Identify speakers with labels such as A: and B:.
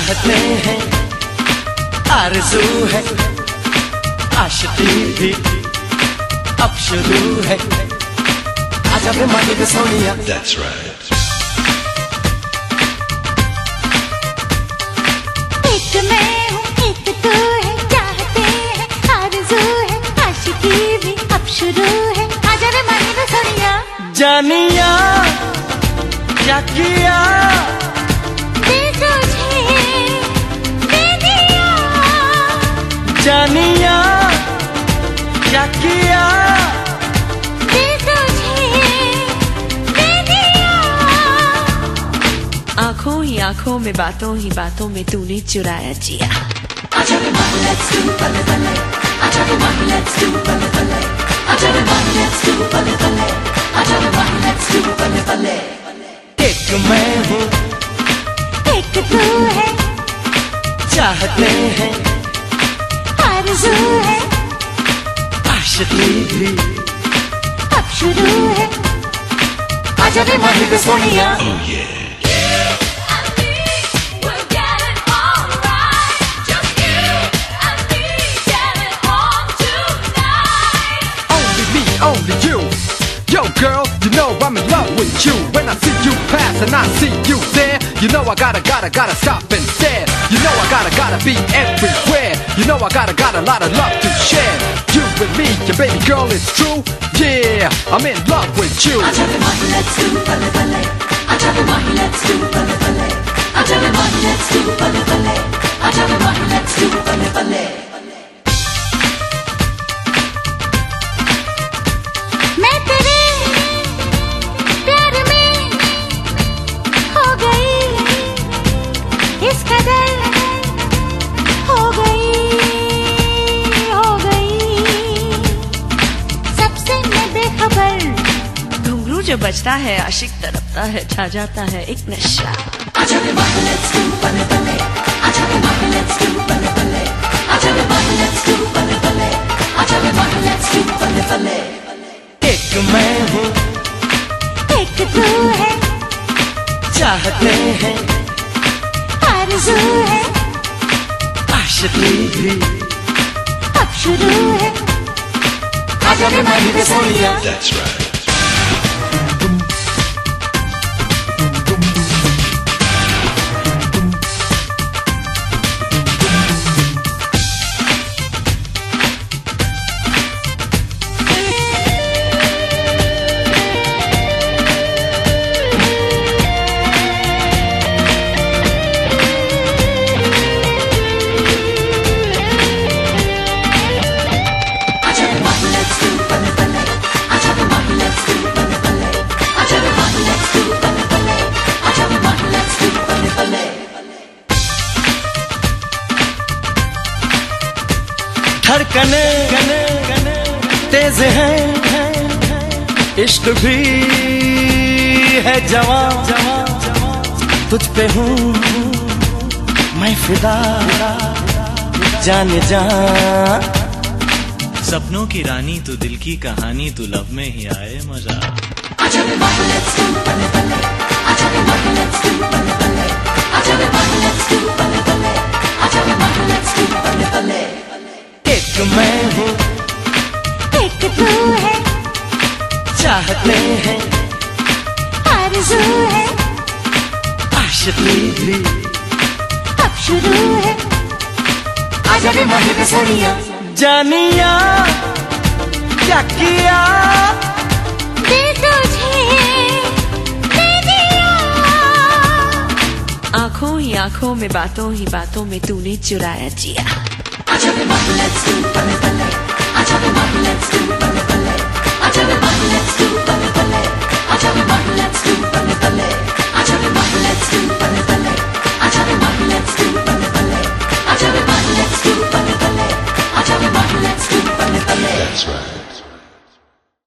A: चाहते हैं, आरज़ू है, आशिकी भी अब शुरू है। आजा वे मानी वे सोनिया। That's right.
B: एक मैं हूँ, एक तू है, चाहते हैं, आरज़ू है, आशिकी भी अब शुरू है। आजा वे मानी वे सोनिया।
A: जानिया क्या किया, जानिया क्या किया,
C: आँखों ही आँखों में, बातों ही बातों में तूने चुराया जिया।
B: आजा रे माही let's do बल्ले बल्ले, आजा रे माही let's do बल्ले बल्ले, आजा रे माही let's do बल्ले बल्ले, आजा रे माही let's do बल्ले बल्ले।
A: एक मैं हूँ,
B: एक तू है,
A: चाहते हैं,
B: आरज़ू है,
A: आशिकी भी
B: अब शुरू है। आजा रे माही वे Sonia.
D: Only you, yo girl, you know I'm in love with you. When I see you pass and I see you there, you know I gotta stop and stare. You know I gotta be everywhere. You know I got a lot of love to share. You and me, your baby girl, it's true. Yeah, I'm in love with you.
B: आजा रे माही let's do बल्ले बल्ले, आजा रे माही let's do बल्ले बल्ले, आजा रे माही let's do बल्ले बल्ले, आजा रे माही let's do बल्ले बल्ले। मैं तेरे प्यार में हो गई, इस कदर हो गई, सबसे मैं बेखबर।
C: घुंघरू जो बजता है, आशिक तड़पता है, छा जाता है एक नशा।
B: आजा रे माही let's do बल्ले बल्ले, आजा रे माही let's do बल्ले बल्ले, आजा रे माही let's do बल्ले बल्ले, आजा रे माही let's do बल्ले बल्ले।
A: एक मैं हूँ,
B: एक तू है,
A: चाहते हैं,
B: आरज़ू है,
A: आशिकी भी
B: अब शुरू है। आजा रे माही वे सोनिया।
A: That's right. धड़कने तेज हैं, इश्क भी है जवां, तुझ पे हूँ मैं फिदा, जाने जा।
E: सपनों की रानी तू, दिल की कहानी तू, लब में ही आए मजा।
B: आजा रे माही let's do बल्ले बल्ले, आजा रे माही let's do बल्ले बल्ले, आजा रे माही let's do बल्ले बल्ले, आजा रे माही let's do बल्ले बल्ले।
A: एक मैं हूँ,
B: एक तू है,
A: चाहते हैं,
B: आरज़ू है,
A: आशिकी भी
B: अब शुरू है। आजा रे माही वे सोनिया।
A: जानिया क्या किया,
B: दे तुझे दे दिया।
C: आँखों ही आँखों में, बातों ही बातों में तूने चुराया जिया।
B: आजा रे माही let's do बल्ले बल्ले, आजा रे माही let's